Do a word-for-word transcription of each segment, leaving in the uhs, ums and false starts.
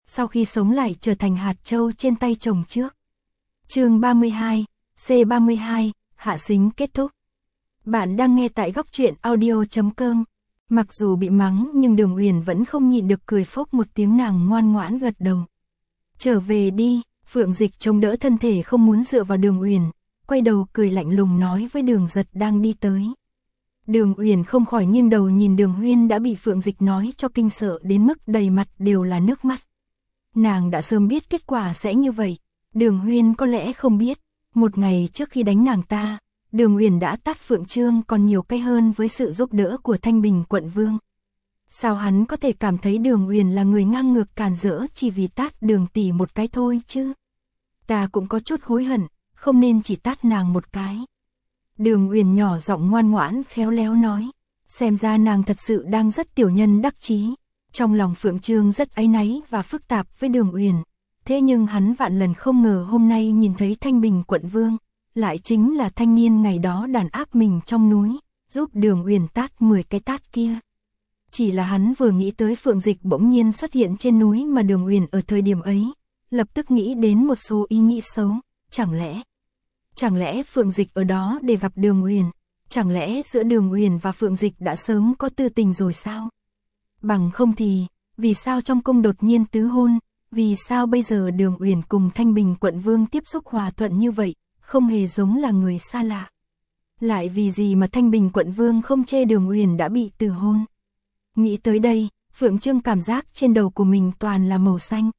sau khi sống lại trở thành hạt châu trên tay chồng trước. Chương ba mươi hai, C ba mươi hai, hạ xính kết thúc. Bạn đang nghe tại góc truyện audio chấm com. Mặc dù bị mắng nhưng Đường Uyển vẫn không nhịn được cười phốc một tiếng, nàng ngoan ngoãn gật đầu. Trở về đi. Phượng Dịch chống đỡ thân thể không muốn dựa vào Đường Uyển, quay đầu cười lạnh lùng nói với Đường Giật đang đi tới. Đường Uyển không khỏi nghiêng đầu nhìn Đường Huyên đã bị Phượng Dịch nói cho kinh sợ đến mức đầy mặt đều là nước mắt. Nàng đã sớm biết kết quả sẽ như vậy. Đường Huyên có lẽ không biết, một ngày trước khi đánh nàng ta, Đường Uyển đã tát Phượng Trương còn nhiều cái hơn với sự giúp đỡ của Thanh Bình quận vương. Sao hắn có thể cảm thấy Đường Uyển là người ngang ngược càn rỡ chỉ vì tát Đường tỷ một cái thôi chứ? Ta cũng có chút hối hận, không nên chỉ tát nàng một cái. Đường Uyển nhỏ giọng ngoan ngoãn khéo léo nói, xem ra nàng thật sự đang rất tiểu nhân đắc chí. Trong lòng Phượng Trương rất áy náy và phức tạp với Đường Uyển, thế nhưng hắn vạn lần không ngờ hôm nay nhìn thấy Thanh Bình quận vương, lại chính là thanh niên ngày đó đàn áp mình trong núi, giúp Đường Uyển tát mười cái tát kia. Chỉ là hắn vừa nghĩ tới Phượng Dịch bỗng nhiên xuất hiện trên núi mà Đường Uyển ở thời điểm ấy, lập tức nghĩ đến một số ý nghĩ xấu, chẳng lẽ... Chẳng lẽ Phượng Dịch ở đó để gặp Đường Uyển? Chẳng lẽ giữa Đường Uyển và Phượng Dịch đã sớm có tư tình rồi sao? Bằng không thì, vì sao trong cung đột nhiên tứ hôn? Vì sao bây giờ Đường Uyển cùng Thanh Bình quận vương tiếp xúc hòa thuận như vậy, không hề giống là người xa lạ? Lại vì gì mà Thanh Bình quận vương không chê Đường Uyển đã bị từ hôn? Nghĩ tới đây, Phượng Trương cảm giác trên đầu của mình toàn là màu xanh.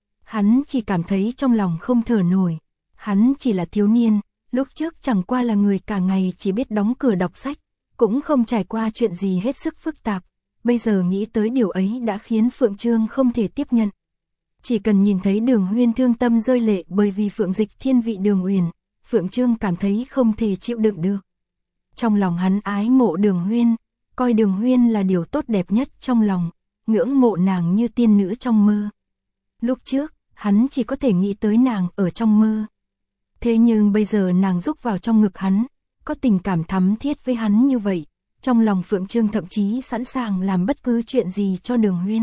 Hắn chỉ cảm thấy trong lòng không thở nổi. Hắn chỉ là thiếu niên, lúc trước chẳng qua là người cả ngày chỉ biết đóng cửa đọc sách, cũng không trải qua chuyện gì hết sức phức tạp. Bây giờ nghĩ tới điều ấy đã khiến Phượng Trương không thể tiếp nhận. Chỉ cần nhìn thấy Đường Huyên thương tâm rơi lệ bởi vì Phượng Dịch thiên vị Đường Uyển, Phượng Trương cảm thấy không thể chịu đựng được. Trong lòng hắn ái mộ Đường Huyên, coi Đường Huyên là điều tốt đẹp nhất trong lòng, ngưỡng mộ nàng như tiên nữ trong mơ. Lúc trước, hắn chỉ có thể nghĩ tới nàng ở trong mơ. Thế nhưng bây giờ nàng rúc vào trong ngực hắn, có tình cảm thắm thiết với hắn như vậy, trong lòng Phượng Trương thậm chí sẵn sàng làm bất cứ chuyện gì cho Đường Huyên.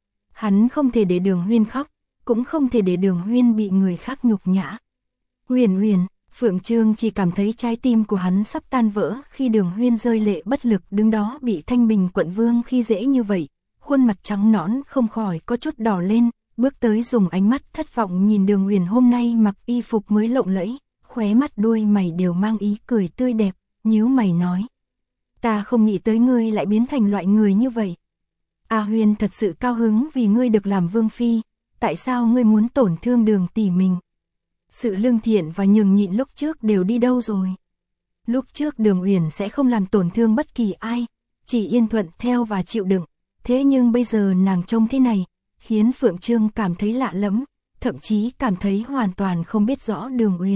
Hắn không thể để Đường Huyên khóc, cũng không thể để Đường Huyên bị người khác nhục nhã. Uyển Uyển, Phượng Trương chỉ cảm thấy trái tim của hắn sắp tan vỡ khi Đường Huyên rơi lệ bất lực đứng đó bị Thanh Bình quận vương khi dễ như vậy, khuôn mặt trắng nõn không khỏi có chút đỏ lên, bước tới dùng ánh mắt thất vọng nhìn Đường Uyển hôm nay mặc y phục mới lộng lẫy, khóe mắt đuôi mày đều mang ý cười tươi đẹp, nhíu mày nói: "Ta không nghĩ tới ngươi lại biến thành loại người như vậy. A Huyên thật sự cao hứng vì ngươi được làm vương phi, tại sao ngươi muốn tổn thương Đường tỷ mình? Sự lương thiện và nhường nhịn lúc trước đều đi đâu rồi? Lúc trước Đường Uyển sẽ không làm tổn thương bất kỳ ai, chỉ yên thuận theo và chịu đựng, thế nhưng bây giờ nàng trông thế này, khiến Phượng Trương cảm thấy lạ lẫm, thậm chí cảm thấy hoàn toàn không biết rõ Đường Uyển."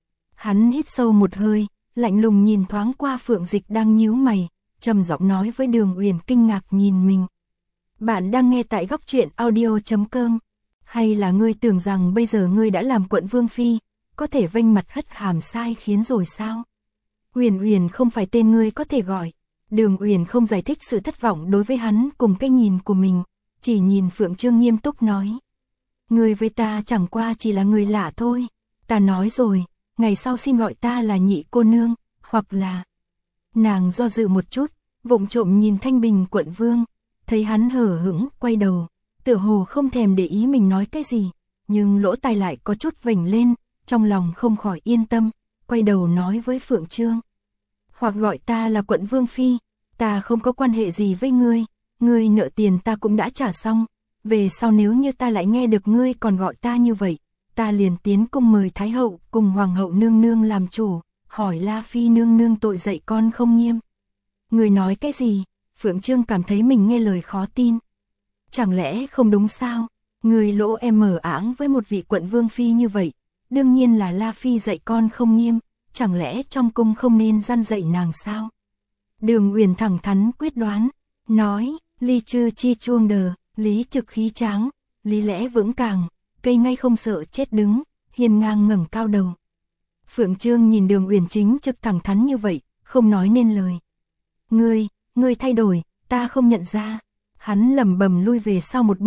Hắn hít sâu một hơi, lạnh lùng nhìn thoáng qua Phượng Dịch đang nhíu mày, trầm giọng nói với Đường Uyển kinh ngạc nhìn mình: "Bạn đang nghe tại góc truyện audio chấm com. Hay là ngươi tưởng rằng bây giờ ngươi đã làm quận vương phi, có thể vênh mặt hất hàm sai khiến rồi sao? Uyển Uyển không phải tên ngươi có thể gọi." Đường Uyển không giải thích sự thất vọng đối với hắn cùng cái nhìn của mình, chỉ nhìn Phượng Trương nghiêm túc nói: "Ngươi với ta chẳng qua chỉ là người lạ thôi, ta nói rồi, ngày sau xin gọi ta là nhị cô nương, hoặc là..." Nàng do dự một chút, vụng trộm nhìn Thanh Bình quận vương, thấy hắn hờ hững quay đầu, tựa hồ không thèm để ý mình nói cái gì, nhưng lỗ tai lại có chút vểnh lên, trong lòng không khỏi yên tâm, quay đầu nói với Phượng Trương: "Hoặc gọi ta là quận vương phi, ta không có quan hệ gì với ngươi, ngươi nợ tiền ta cũng đã trả xong, về sau nếu như ta lại nghe được ngươi còn gọi ta như vậy, ta liền tiến cung mời Thái hậu cùng Hoàng hậu nương nương làm chủ, hỏi La Phi nương nương tội dạy con không nghiêm." Ngươi nói cái gì? Phượng Trương cảm thấy mình nghe lời khó tin. Chẳng lẽ không đúng sao? Ngươi lỗ em mở áng với một vị quận vương phi như vậy, đương nhiên là La Phi dạy con không nghiêm, chẳng lẽ trong cung không nên răn dạy nàng sao? Đường Uyển thẳng thắn quyết đoán, nói: "Ly chư chi chuông đờ, lý trực khí tráng, lý lẽ vững càng, cây ngay không sợ chết đứng, hiên ngang ngẩng cao đầu." Phượng Trương nhìn Đường Uyển chính trực thẳng thắn như vậy, không nói nên lời. "Ngươi, ngươi thay đổi, ta không nhận ra." Hắn lẩm bẩm lui về sau một bước,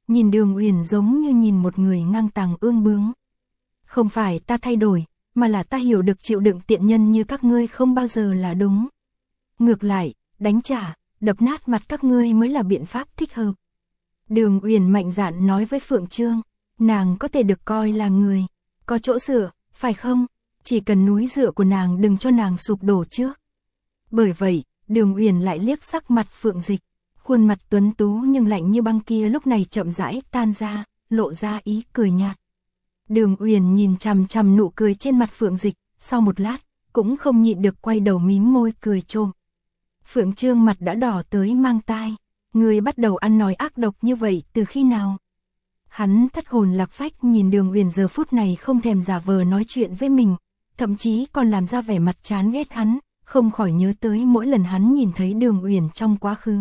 nhìn Đường Uyển giống như nhìn một người ngang tàng ương bướng. Không phải ta thay đổi, mà là ta hiểu được chịu đựng tiện nhân như các ngươi không bao giờ là đúng. Ngược lại, đánh trả, đập nát mặt các ngươi mới là biện pháp thích hợp. Đường Uyển mạnh dạn nói với Phượng Chương, nàng có thể được coi là người có chỗ dựa, phải không? Chỉ cần núi dựa của nàng đừng cho nàng sụp đổ trước. Bởi vậy, Đường Uyển lại liếc sắc mặt Phượng Dịch, khuôn mặt tuấn tú nhưng lạnh như băng kia lúc này chậm rãi tan ra, lộ ra ý cười nhạt. Đường Uyển nhìn chằm chằm nụ cười trên mặt Phượng Dịch, sau một lát, cũng không nhịn được quay đầu mím môi cười trộm. Phượng Chương mặt đã đỏ tới mang tai, người bắt đầu ăn nói ác độc như vậy từ khi nào? Hắn thất hồn lạc phách nhìn Đường Uyển giờ phút này không thèm giả vờ nói chuyện với mình, thậm chí còn làm ra vẻ mặt chán ghét hắn, không khỏi nhớ tới mỗi lần hắn nhìn thấy Đường Uyển trong quá khứ.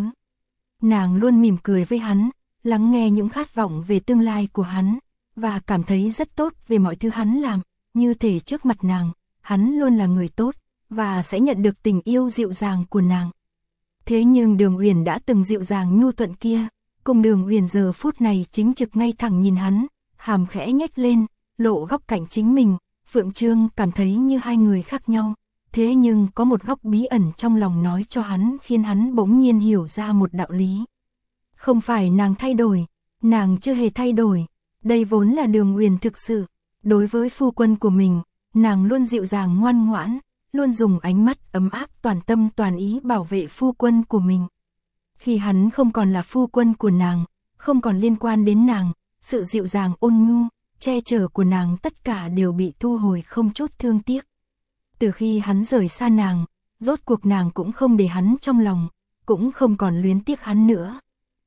Nàng luôn mỉm cười với hắn, lắng nghe những khát vọng về tương lai của hắn, và cảm thấy rất tốt về mọi thứ hắn làm, như thể trước mặt nàng, hắn luôn là người tốt, và sẽ nhận được tình yêu dịu dàng của nàng. Thế nhưng Đường Uyển đã từng dịu dàng nhu thuận kia, cùng Đường Uyển giờ phút này chính trực ngay thẳng nhìn hắn, hàm khẽ nhếch lên, lộ góc cạnh chính mình. Phượng Chương cảm thấy như hai người khác nhau, thế nhưng có một góc bí ẩn trong lòng nói cho hắn khiến hắn bỗng nhiên hiểu ra một đạo lý. Không phải nàng thay đổi, nàng chưa hề thay đổi, đây vốn là Đường Uyển thực sự. Đối với phu quân của mình, nàng luôn dịu dàng ngoan ngoãn, luôn dùng ánh mắt ấm áp toàn tâm toàn ý bảo vệ phu quân của mình. Khi hắn không còn là phu quân của nàng, không còn liên quan đến nàng, sự dịu dàng ôn nhu, che chở của nàng tất cả đều bị thu hồi không chút thương tiếc. Từ khi hắn rời xa nàng, rốt cuộc nàng cũng không để hắn trong lòng, cũng không còn luyến tiếc hắn nữa.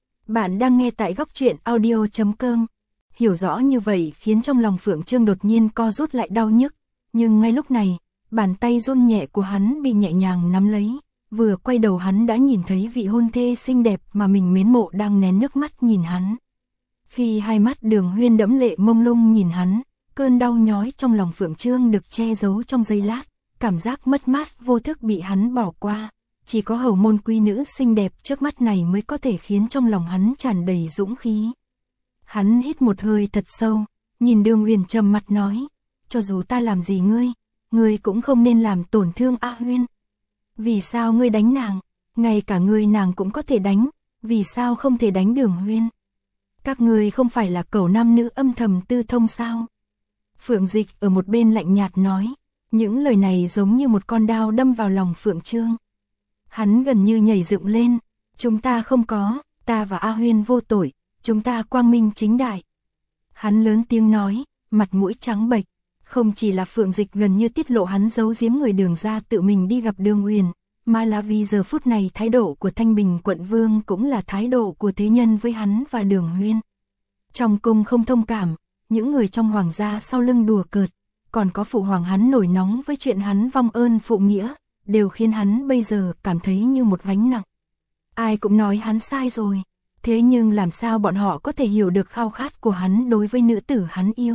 Bạn đang nghe tại góc truyện audio chấm com. Hiểu rõ như vậy khiến trong lòng Phượng Chương đột nhiên co rút lại đau nhức, nhưng ngay lúc này, bàn tay run nhẹ của hắn bị nhẹ nhàng nắm lấy, vừa quay đầu hắn đã nhìn thấy vị hôn thê xinh đẹp mà mình mến mộ đang nén nước mắt nhìn hắn. Khi hai mắt Đường Huyên đẫm lệ mông lung nhìn hắn, cơn đau nhói trong lòng Phượng Chương được che giấu trong giây lát, cảm giác mất mát vô thức bị hắn bỏ qua, chỉ có hầu môn quý nữ xinh đẹp trước mắt này mới có thể khiến trong lòng hắn tràn đầy dũng khí. Hắn hít một hơi thật sâu, nhìn Đường Uyển trầm mặt nói, cho dù ta làm gì ngươi, ngươi cũng không nên làm tổn thương A Huyên. Vì sao ngươi đánh nàng, ngay cả ngươi nàng cũng có thể đánh, vì sao không thể đánh Đường Huyên? Các ngươi không phải là cẩu nam nữ âm thầm tư thông sao? Phượng Dịch ở một bên lạnh nhạt nói, những lời này giống như một con đao đâm vào lòng Phượng Chương. Hắn gần như nhảy dựng lên, chúng ta không có, ta và A Huyên vô tội, chúng ta quang minh chính đại. Hắn lớn tiếng nói, mặt mũi trắng bệch, không chỉ là Phượng Dịch gần như tiết lộ hắn giấu giếm người Đường ra tự mình đi gặp Đường Uyển, mà là vì giờ phút này thái độ của Thanh Bình quận vương cũng là thái độ của thế nhân với hắn và Đường Huyên. Trong cung không thông cảm, những người trong hoàng gia sau lưng đùa cợt, còn có phụ hoàng hắn nổi nóng với chuyện hắn vong ơn phụ nghĩa, đều khiến hắn bây giờ cảm thấy như một gánh nặng. Ai cũng nói hắn sai rồi, thế nhưng làm sao bọn họ có thể hiểu được khao khát của hắn đối với nữ tử hắn yêu.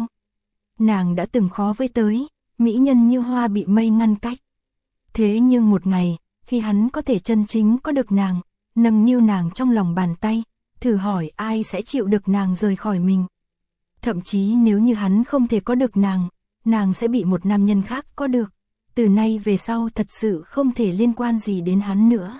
Nàng đã từng khó với tới, mỹ nhân như hoa bị mây ngăn cách. Thế nhưng một ngày, khi hắn có thể chân chính có được nàng, nâng niu nàng trong lòng bàn tay, thử hỏi ai sẽ chịu được nàng rời khỏi mình. Thậm chí nếu như hắn không thể có được nàng, nàng sẽ bị một nam nhân khác có được. Từ nay về sau thật sự không thể liên quan gì đến hắn nữa.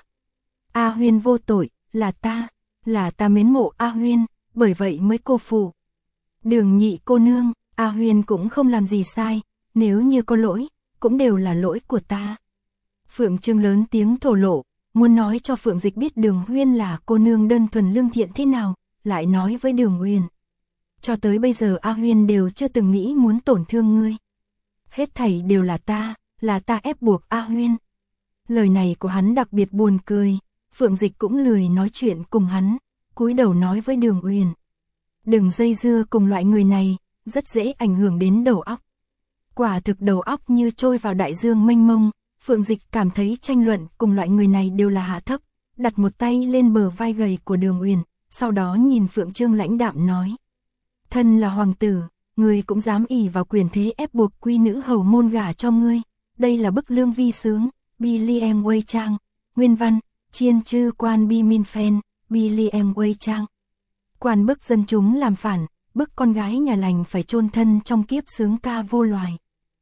A Huyên vô tội, là ta, là ta mến mộ A Huyên, bởi vậy mới cô phụ. Đường nhị cô nương, A Huyên cũng không làm gì sai, nếu như có lỗi, cũng đều là lỗi của ta. Phượng Chương lớn tiếng thổ lộ, muốn nói cho Phượng Dịch biết Đường Huyên là cô nương đơn thuần lương thiện thế nào, lại nói với Đường Uyển. Cho tới bây giờ A Huyên đều chưa từng nghĩ muốn tổn thương ngươi. Hết thảy đều là ta, là ta ép buộc A Huyên. Lời này của hắn đặc biệt buồn cười, Phượng Dịch cũng lười nói chuyện cùng hắn, cúi đầu nói với Đường Uyển. Đừng dây dưa cùng loại người này, rất dễ ảnh hưởng đến đầu óc. Quả thực đầu óc như trôi vào đại dương mênh mông, Phượng Dịch cảm thấy tranh luận cùng loại người này đều là hạ thấp, đặt một tay lên bờ vai gầy của Đường Uyển, sau đó nhìn Phượng Chương lãnh đạm nói. Thân là hoàng tử, ngươi cũng dám ỷ vào quyền thế ép buộc quý nữ hầu môn gả cho ngươi, đây là bức lương vi sướng, Billy em Wei Trang, nguyên văn, chiên chư quan bi min phen, Billy em Wei Trang. quan bức dân chúng làm phản, bức con gái nhà lành phải chôn thân trong kiếp sướng ca vô loài.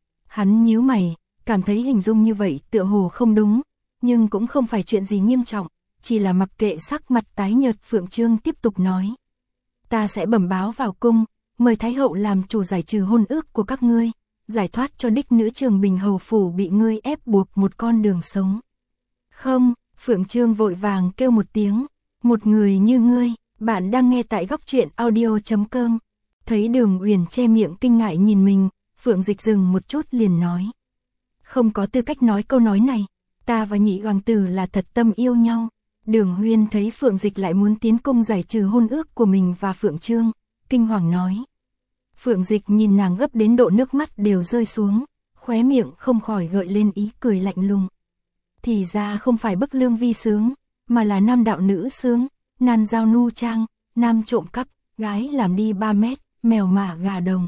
Hắn nhíu mày, cảm thấy hình dung như vậy tựa hồ không đúng, nhưng cũng không phải chuyện gì nghiêm trọng, chỉ là mặc kệ sắc mặt tái nhợt Phượng Trương tiếp tục nói. Ta sẽ bẩm báo vào cung, mời Thái hậu làm chủ giải trừ hôn ước của các ngươi, giải thoát cho đích nữ Trường Bình hầu phủ bị ngươi ép buộc một con đường sống. Không, Phượng Trương vội vàng kêu một tiếng, một người như ngươi. Bạn đang nghe tại góc truyện audio chấm com. Thấy Đường Uyển che miệng kinh ngại nhìn mình, Phượng Dịch dừng một chút liền nói. Không có tư cách nói câu nói này, ta và nhị hoàng tử là thật tâm yêu nhau. Đường Huyên thấy Phượng Dịch lại muốn tiến cung giải trừ hôn ước của mình và Phượng Trương, kinh hoàng nói. Phượng Dịch nhìn nàng gấp đến độ nước mắt đều rơi xuống, khóe miệng không khỏi gợi lên ý cười lạnh lùng. Thì ra không phải bức lương vi sướng, mà là nam đạo nữ sướng. Nan giao nu trang, nam trộm cắp, gái làm đi ba mét, mèo mả gà đồng.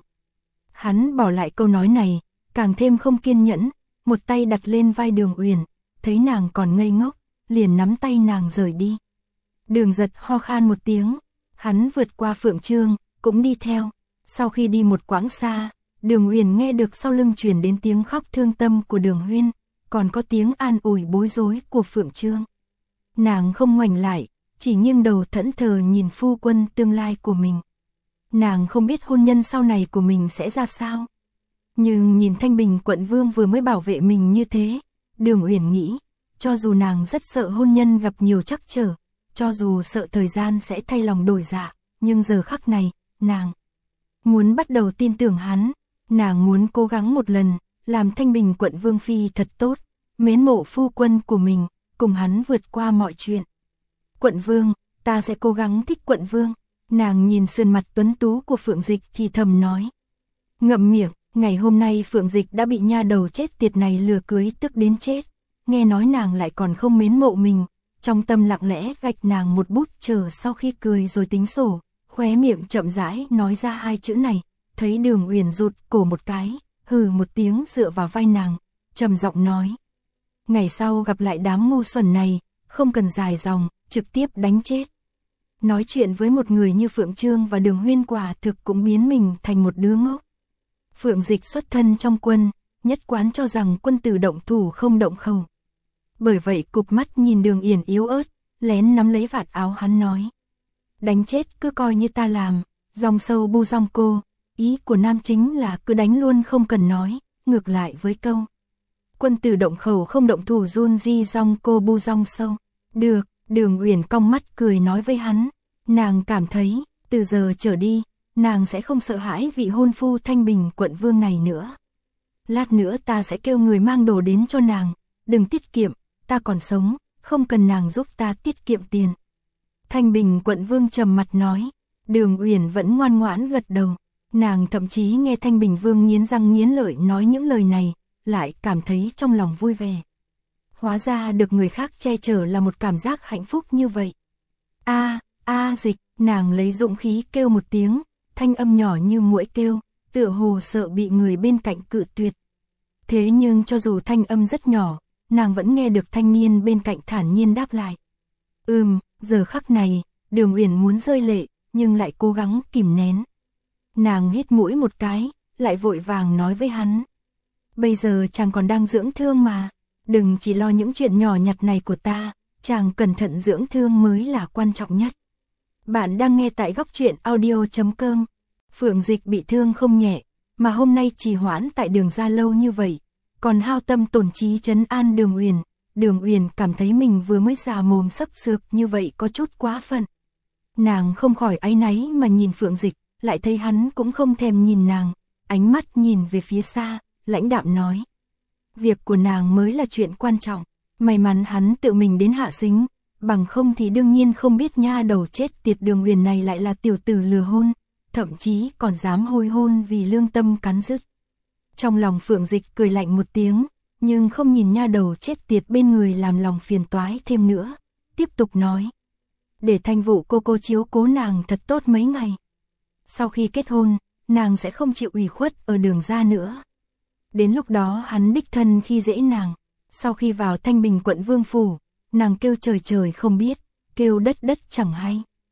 Hắn bỏ lại câu nói này, càng thêm không kiên nhẫn, một tay đặt lên vai Đường Uyển, thấy nàng còn ngây ngốc, liền nắm tay nàng rời đi. Đường Giật ho khan một tiếng, hắn vượt qua Phượng Trương, cũng đi theo. Sau khi đi một quãng xa, Đường Uyển nghe được sau lưng truyền đến tiếng khóc thương tâm của Đường Huyên, còn có tiếng an ủi bối rối của Phượng Trương. Nàng không ngoảnh lại, chỉ nghiêng đầu thẫn thờ nhìn phu quân tương lai của mình. Nàng không biết hôn nhân sau này của mình sẽ ra sao. Nhưng nhìn Thanh Bình quận vương vừa mới bảo vệ mình như thế, Đường Uyển nghĩ, cho dù nàng rất sợ hôn nhân gặp nhiều trắc trở, cho dù sợ thời gian sẽ thay lòng đổi dạ, nhưng giờ khắc này, nàng muốn bắt đầu tin tưởng hắn, nàng muốn cố gắng một lần, làm Thanh Bình quận vương phi thật tốt, mến mộ phu quân của mình, cùng hắn vượt qua mọi chuyện. Quận vương, ta sẽ cố gắng thích quận vương. Nàng nhìn sườn mặt tuấn tú của Phượng Dịch thì thầm nói. Ngậm miệng, ngày hôm nay Phượng Dịch đã bị nha đầu chết tiệt này lừa cưới tức đến chết. Nghe nói nàng lại còn không mến mộ mình, trong tâm lặng lẽ gạch nàng một bút chờ sau khi cười rồi tính sổ, khóe miệng chậm rãi nói ra hai chữ này, thấy Đường Uyển rụt cổ một cái, hừ một tiếng dựa vào vai nàng, trầm giọng nói. Ngày sau gặp lại đám ngu xuẩn này, không cần dài dòng, trực tiếp đánh chết. Nói chuyện với một người như Phượng Trương và Đường Huyên quả thực cũng biến mình thành một đứa ngốc. Phượng Dịch xuất thân trong quân, nhất quán cho rằng quân tử động thủ không động khẩu. Bởi vậy cụp mắt nhìn Đường Uyển yếu ớt, lén nắm lấy vạt áo hắn nói. Đánh chết cứ coi như ta làm, dòng sâu bu dòng cô, ý của nam chính là cứ đánh luôn không cần nói, ngược lại với câu. Quân tử động khẩu không động thủ run di dòng cô bu dòng sâu. Được, Đường Uyển cong mắt cười nói với hắn, nàng cảm thấy, từ giờ trở đi, nàng sẽ không sợ hãi vị hôn phu Thanh Bình quận vương này nữa. Lát nữa ta sẽ kêu người mang đồ đến cho nàng, đừng tiết kiệm, ta còn sống, không cần nàng giúp ta tiết kiệm tiền. Thanh Bình quận vương trầm mặt nói, Đường Uyển vẫn ngoan ngoãn gật đầu, nàng thậm chí nghe Thanh Bình vương nghiến răng nghiến lợi nói những lời này, lại cảm thấy trong lòng vui vẻ. Hóa ra được người khác che chở là một cảm giác hạnh phúc như vậy. A, a Dịch, nàng lấy dũng khí kêu một tiếng, thanh âm nhỏ như muỗi kêu, tựa hồ sợ bị người bên cạnh cự tuyệt. Thế nhưng cho dù thanh âm rất nhỏ, nàng vẫn nghe được thanh niên bên cạnh thản nhiên đáp lại. Ừm, giờ khắc này, Đường Uyển muốn rơi lệ, nhưng lại cố gắng kìm nén. Nàng hít mũi một cái, lại vội vàng nói với hắn. Bây giờ chàng còn đang dưỡng thương mà. Đừng chỉ lo những chuyện nhỏ nhặt này của ta, chàng cẩn thận dưỡng thương mới là quan trọng nhất. Bạn đang nghe tại góc truyện audio chấm com. Phượng Dịch bị thương không nhẹ, mà hôm nay trì hoãn tại Đường gia lâu như vậy, còn hao tâm tổn trí trấn an Đường Uyển. Đường Uyển cảm thấy mình vừa mới già mồm sấp sược như vậy có chút quá phận. Nàng không khỏi áy náy mà nhìn Phượng Dịch, lại thấy hắn cũng không thèm nhìn nàng, ánh mắt nhìn về phía xa, lãnh đạm nói. Việc của nàng mới là chuyện quan trọng, may mắn hắn tự mình đến hạ sính, bằng không thì đương nhiên không biết nha đầu chết tiệt Đường Uyển này lại là tiểu tử lừa hôn, thậm chí còn dám hôi hôn vì lương tâm cắn rứt. Trong lòng Phượng Dịch cười lạnh một tiếng, nhưng không nhìn nha đầu chết tiệt bên người làm lòng phiền toái thêm nữa, tiếp tục nói. Để Thanh Vũ cô cô chiếu cố nàng thật tốt mấy ngày. Sau khi kết hôn, nàng sẽ không chịu ủy khuất ở Đường gia nữa. Đến lúc đó hắn đích thân khi dễ nàng, sau khi vào Thanh Bình quận vương phủ, nàng kêu trời trời không biết, kêu đất đất chẳng hay.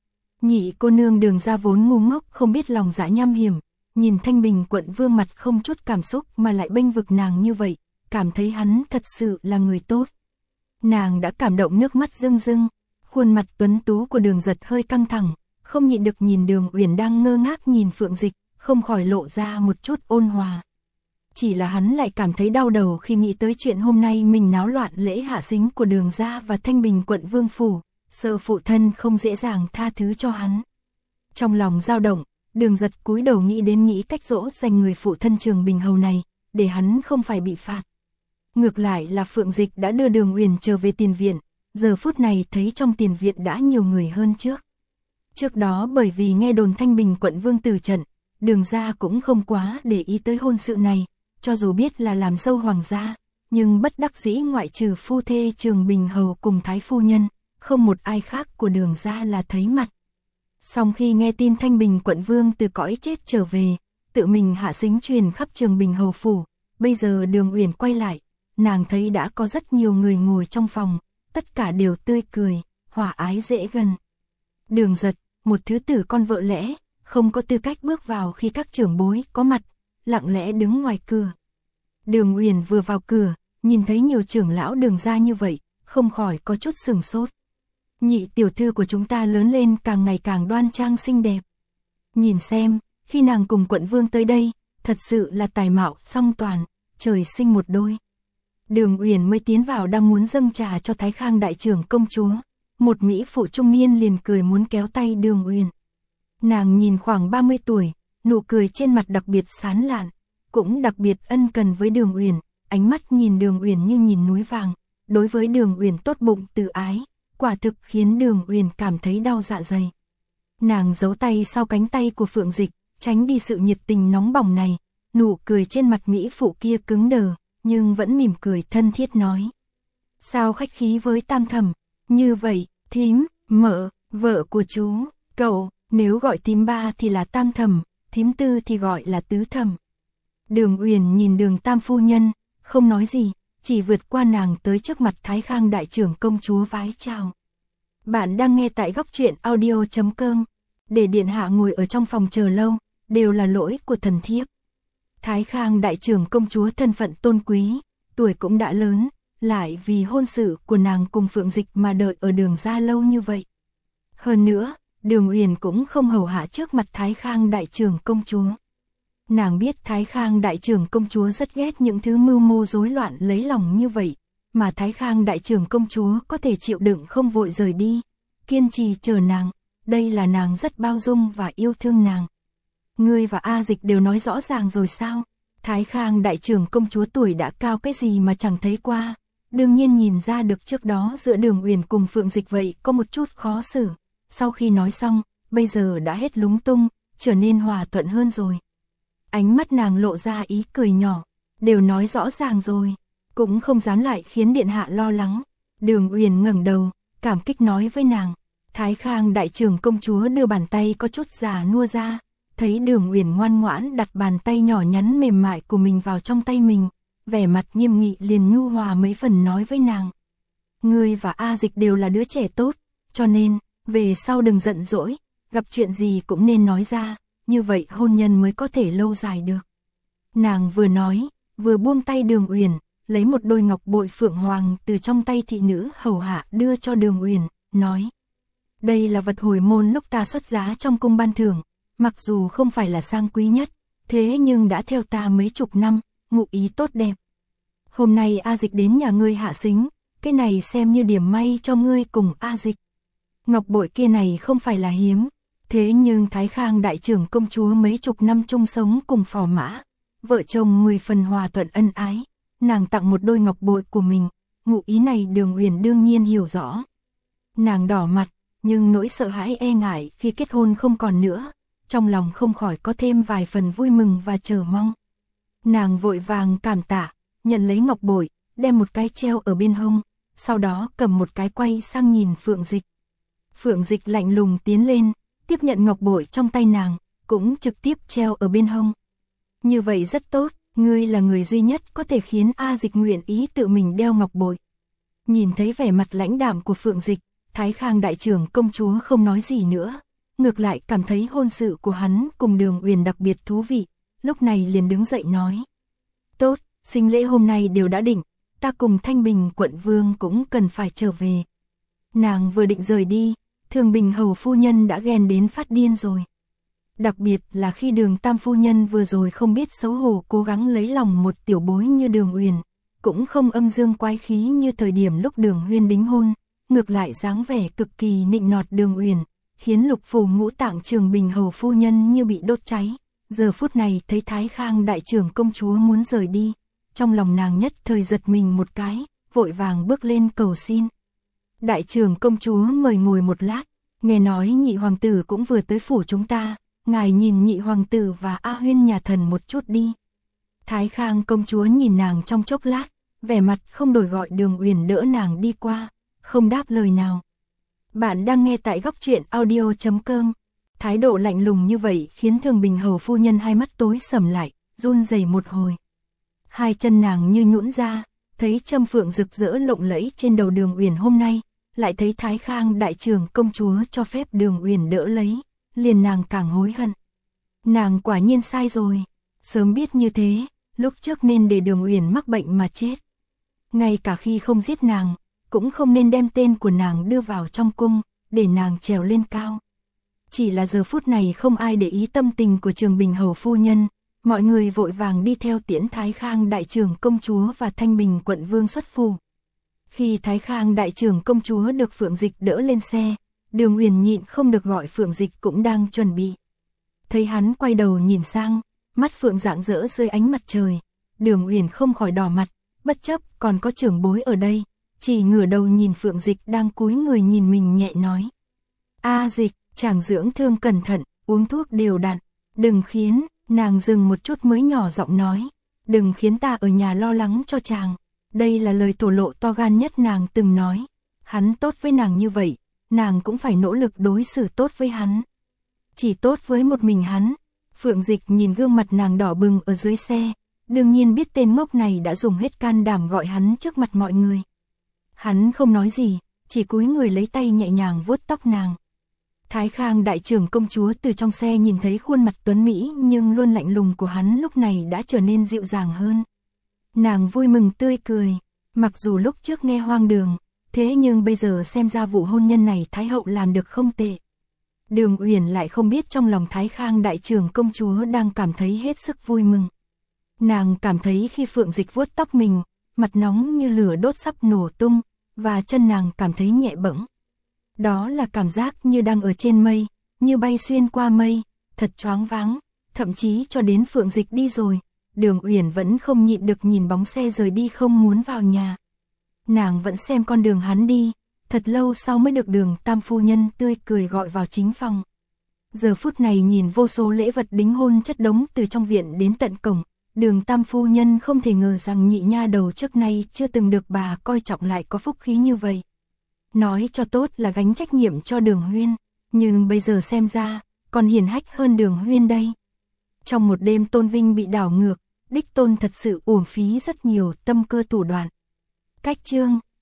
Nhị cô nương Đường Gia vốn ngu ngốc không biết lòng dạ nham hiểm, nhìn Thanh Bình quận vương mặt không chút cảm xúc mà lại bênh vực nàng như vậy, cảm thấy hắn thật sự là người tốt. Nàng đã cảm động nước mắt rưng rưng, khuôn mặt tuấn tú của Đường Giật hơi căng thẳng, không nhịn được nhìn Đường Uyển đang ngơ ngác nhìn Phượng Dịch, không khỏi lộ ra một chút ôn hòa. Chỉ là hắn lại cảm thấy đau đầu khi nghĩ tới chuyện hôm nay mình náo loạn lễ hạ sính của Đường gia và Thanh Bình quận vương phủ, sợ phụ thân không dễ dàng tha thứ cho hắn. Trong lòng dao động, Đường Giật cúi đầu nghĩ đến nghĩ cách dỗ dành người phụ thân Trường Bình Hầu này, để hắn không phải bị phạt. Ngược lại là Phượng Dịch đã đưa Đường Uyển trở về tiền viện, giờ phút này thấy trong tiền viện đã nhiều người hơn trước. Trước đó bởi vì nghe đồn Thanh Bình quận vương từ trận, Đường gia cũng không quá để ý tới hôn sự này, cho dù biết là làm dâu hoàng gia, nhưng bất đắc dĩ ngoại trừ phu thê Trường Bình Hầu cùng Thái phu nhân, không một ai khác của Đường gia là thấy mặt. Song khi nghe tin Thanh Bình quận vương từ cõi chết trở về, tự mình hạ sính truyền khắp Trường Bình Hầu phủ, bây giờ Đường Uyển quay lại, nàng thấy đã có rất nhiều người ngồi trong phòng, tất cả đều tươi cười, hòa ái dễ gần. Đường Giật, một thứ tử con vợ lẽ, không có tư cách bước vào khi các trưởng bối có mặt, lặng lẽ đứng ngoài cửa. Đường Uyển vừa vào cửa, nhìn thấy nhiều trưởng lão Đường gia như vậy, không khỏi có chút sửng sốt. Nhị tiểu thư của chúng ta lớn lên càng ngày càng đoan trang xinh đẹp. Nhìn xem, khi nàng cùng quận vương tới đây, thật sự là tài mạo song toàn, trời sinh một đôi. Đường Uyển mới tiến vào đang muốn dâng trà cho Thái Khang đại trưởng công chúa, một mỹ phụ trung niên liền cười muốn kéo tay Đường Uyển. Nàng nhìn khoảng ba mươi tuổi, nụ cười trên mặt đặc biệt sán lạn, cũng đặc biệt ân cần với Đường Uyển, ánh mắt nhìn Đường Uyển như nhìn núi vàng, đối với Đường Uyển tốt bụng từ ái, quả thực khiến Đường Uyển cảm thấy đau dạ dày. Nàng giấu tay sau cánh tay của Phượng Dịch, tránh đi sự nhiệt tình nóng bỏng này, nụ cười trên mặt mỹ phụ kia cứng đờ, nhưng vẫn mỉm cười thân thiết nói: "Sao khách khí với Tam thẩm, như vậy, thím, mợ, vợ của chú, cậu, nếu gọi thím ba thì là Tam thẩm, thím tư thì gọi là tứ thẩm." Đường Uyển nhìn Đường Tam phu nhân, không nói gì, chỉ vượt qua nàng tới trước mặt Thái Khang đại trưởng công chúa vái chào. Bạn đang nghe tại góc truyện audio chấm com. Để điện hạ ngồi ở trong phòng chờ lâu, đều là lỗi của thần thiếp. Thái Khang đại trưởng công chúa thân phận tôn quý, tuổi cũng đã lớn, lại vì hôn sự của nàng cùng Phượng Dịch mà đợi ở Đường gia lâu như vậy. Hơn nữa, Đường Uyển cũng không hầu hạ trước mặt Thái Khang đại trưởng công chúa. Nàng biết Thái Khang đại trưởng công chúa rất ghét những thứ mưu mô rối loạn lấy lòng như vậy, mà Thái Khang đại trưởng công chúa có thể chịu đựng không vội rời đi, kiên trì chờ nàng, đây là nàng rất bao dung và yêu thương nàng. Ngươi và A Dịch đều nói rõ ràng rồi sao? Thái Khang đại trưởng công chúa tuổi đã cao cái gì mà chẳng thấy qua, đương nhiên nhìn ra được trước đó giữa Đường Uyển cùng Phượng Dịch vậy có một chút khó xử. Sau khi nói xong, bây giờ đã hết lúng tung, trở nên hòa thuận hơn rồi. Ánh mắt nàng lộ ra ý cười nhỏ, đều nói rõ ràng rồi, cũng không dám lại khiến điện hạ lo lắng. Đường Uyển ngẩng đầu, cảm kích nói với nàng. Thái Khang đại trưởng công chúa đưa bàn tay có chút già nua ra, thấy Đường Uyển ngoan ngoãn đặt bàn tay nhỏ nhắn mềm mại của mình vào trong tay mình, vẻ mặt nghiêm nghị liền nhu hòa mấy phần nói với nàng: "Ngươi và A Dịch đều là đứa trẻ tốt, cho nên, về sau đừng giận dỗi, gặp chuyện gì cũng nên nói ra, như vậy hôn nhân mới có thể lâu dài được." Nàng vừa nói, vừa buông tay Đường Uyển, lấy một đôi ngọc bội phượng hoàng từ trong tay thị nữ hầu hạ đưa cho Đường Uyển, nói: "Đây là vật hồi môn lúc ta xuất giá trong cung ban thưởng, mặc dù không phải là sang quý nhất, thế nhưng đã theo ta mấy chục năm, ngụ ý tốt đẹp. Hôm nay A Dịch đến nhà ngươi hạ sính, cái này xem như điểm may cho ngươi cùng A Dịch." Ngọc bội kia này không phải là hiếm, thế nhưng Thái Khang đại trưởng công chúa mấy chục năm chung sống cùng phò mã, vợ chồng mười phần hòa thuận ân ái, nàng tặng một đôi ngọc bội của mình, ngụ ý này Đường Uyển đương nhiên hiểu rõ. Nàng đỏ mặt, nhưng nỗi sợ hãi e ngại khi kết hôn không còn nữa, trong lòng không khỏi có thêm vài phần vui mừng và chờ mong. Nàng vội vàng cảm tạ, nhận lấy ngọc bội, đem một cái treo ở bên hông, sau đó cầm một cái quay sang nhìn Phượng Dịch. Phượng Dịch lạnh lùng tiến lên, tiếp nhận ngọc bội trong tay nàng, cũng trực tiếp treo ở bên hông. "Như vậy rất tốt, ngươi là người duy nhất có thể khiến A Dịch nguyện ý tự mình đeo ngọc bội." Nhìn thấy vẻ mặt lãnh đạm của Phượng Dịch, Thái Khang đại trưởng công chúa không nói gì nữa, ngược lại cảm thấy hôn sự của hắn cùng Đường Uyển đặc biệt thú vị, lúc này liền đứng dậy nói. Tốt, sinh lễ hôm nay đều đã định, ta cùng Thanh Bình quận vương cũng cần phải trở về. Nàng vừa định rời đi, Thường Bình hầu phu nhân đã ghen đến phát điên rồi. Đặc biệt là khi Đường Tam phu nhân vừa rồi không biết xấu hổ cố gắng lấy lòng một tiểu bối như Đường Uyển, cũng không âm dương quái khí như thời điểm lúc Đường Huyên đính hôn, ngược lại dáng vẻ cực kỳ nịnh nọt Đường Uyển, khiến Lục Phủ ngũ tạng Trường Bình hầu phu nhân như bị đốt cháy. Giờ phút này thấy Thái Khang đại trưởng công chúa muốn rời đi, trong lòng nàng nhất thời giật mình một cái, vội vàng bước lên cầu xin. Đại trưởng công chúa mời ngồi một lát, nghe nói nhị hoàng tử cũng vừa tới phủ chúng ta, ngài nhìn nhị hoàng tử và A Huyên nhà thần một chút đi. Thái Khang công chúa nhìn nàng trong chốc lát, vẻ mặt không đổi gọi Đường Uyển đỡ nàng đi qua, không đáp lời nào. Bạn đang nghe tại góc truyện audio chấm com. Thái độ lạnh lùng như vậy khiến Thường Bình hầu phu nhân hai mắt tối sầm lại, run rẩy một hồi. Hai chân nàng như nhũn ra, thấy châm phượng rực rỡ lộng lẫy trên đầu Đường Uyển hôm nay, lại thấy Thái Khang đại trưởng công chúa cho phép Đường Uyển đỡ lấy, liền nàng càng hối hận. Nàng quả nhiên sai rồi, sớm biết như thế, lúc trước nên để Đường Uyển mắc bệnh mà chết. Ngay cả khi không giết nàng, cũng không nên đem tên của nàng đưa vào trong cung, để nàng trèo lên cao. Chỉ là giờ phút này không ai để ý tâm tình của Trường Bình hầu phu nhân, mọi người vội vàng đi theo tiễn Thái Khang đại trưởng công chúa và Thanh Bình quận vương xuất phủ. Khi Thái Khang đại trưởng công chúa được Phượng Dịch đỡ lên xe, Đường Uyển nhịn không được gọi Phượng Dịch cũng đang chuẩn bị. Thấy hắn quay đầu nhìn sang, mắt Phượng rạng rỡ dưới ánh mặt trời, Đường Uyển không khỏi đỏ mặt, bất chấp còn có trưởng bối ở đây, chỉ ngửa đầu nhìn Phượng Dịch đang cúi người nhìn mình nhẹ nói. A Dịch, chàng dưỡng thương cẩn thận, uống thuốc đều đặn, đừng khiến, nàng dừng một chút mới nhỏ giọng nói, đừng khiến ta ở nhà lo lắng cho chàng. Đây là lời thổ lộ to gan nhất nàng từng nói, hắn tốt với nàng như vậy, nàng cũng phải nỗ lực đối xử tốt với hắn. Chỉ tốt với một mình hắn. Phượng Dịch nhìn gương mặt nàng đỏ bừng ở dưới xe, đương nhiên biết tên ngốc này đã dùng hết can đảm gọi hắn trước mặt mọi người. Hắn không nói gì, chỉ cúi người lấy tay nhẹ nhàng vuốt tóc nàng. Thái Khang đại trưởng công chúa từ trong xe nhìn thấy khuôn mặt tuấn mỹ nhưng luôn lạnh lùng của hắn lúc này đã trở nên dịu dàng hơn. Nàng vui mừng tươi cười, mặc dù lúc trước nghe hoang đường, thế nhưng bây giờ xem ra vụ hôn nhân này Thái hậu làm được không tệ. Đường Uyển lại không biết trong lòng Thái Khang đại trưởng công chúa đang cảm thấy hết sức vui mừng. Nàng cảm thấy khi Phượng Dịch vuốt tóc mình, mặt nóng như lửa đốt sắp nổ tung, và chân nàng cảm thấy nhẹ bẫng. Đó là cảm giác như đang ở trên mây, như bay xuyên qua mây, thật choáng váng, thậm chí cho đến Phượng Dịch đi rồi, Đường Uyển vẫn không nhịn được nhìn bóng xe rời đi không muốn vào nhà. Nàng vẫn xem con đường hắn đi, thật lâu sau mới được Đường Tam phu nhân tươi cười gọi vào chính phòng. Giờ phút này nhìn vô số lễ vật đính hôn chất đống từ trong viện đến tận cổng, Đường Tam phu nhân không thể ngờ rằng nhị nha đầu trước nay chưa từng được bà coi trọng lại có phúc khí như vậy. Nói cho tốt là gánh trách nhiệm cho Đường Huyên, nhưng bây giờ xem ra, còn hiển hách hơn Đường Huyên đây. Trong một đêm tôn vinh bị đảo ngược, đích tôn thật sự uổng phí rất nhiều tâm cơ thủ đoạn. Cách chương